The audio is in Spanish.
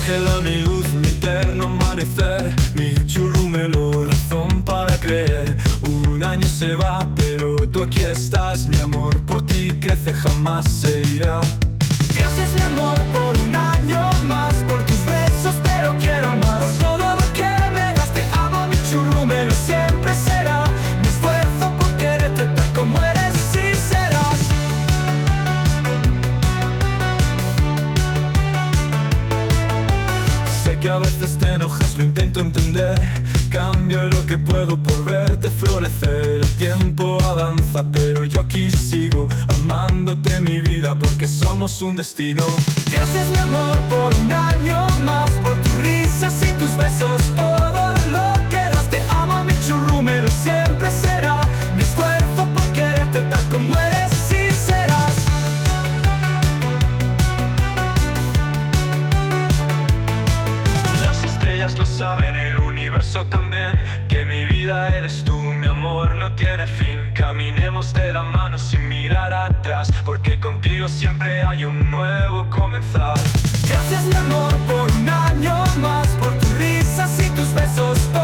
ángela, mi luz, mi eterno amanecer, mi churrumelo, razón para creer. Un año se va, pero tú aquí estás, mi amor por ti crece, jamás se irá. Gracias mi amor por un año más, por tus besos pero quiero más. Por todo lo que me das, te amo mi churrumelo, siempre será. Mi esfuerzo por quererte tal como eres, sí serás. Sé que a veces te enojas, lo intento entender. Cambio lo que puedo por verte florecer. El tiempo avanza, pero yo aquí sigo amándote mi vida, porque somos un destino. Gracias mi amor por un año más, por tus risas y tus besos, todo lo que das. Te amo mi churrumelo, siempre será. Mi esfuerzo por quererte tal como eres, sí serás. Las estrellas lo saben, el universo también, que mi vida eres tú, mi amor no tiene fin. Caminemos de la mano sin mirar atrás, porque contigo siempre hay un nuevo comenzar. Gracias mi amor por un año más, por tus risas y tus besos.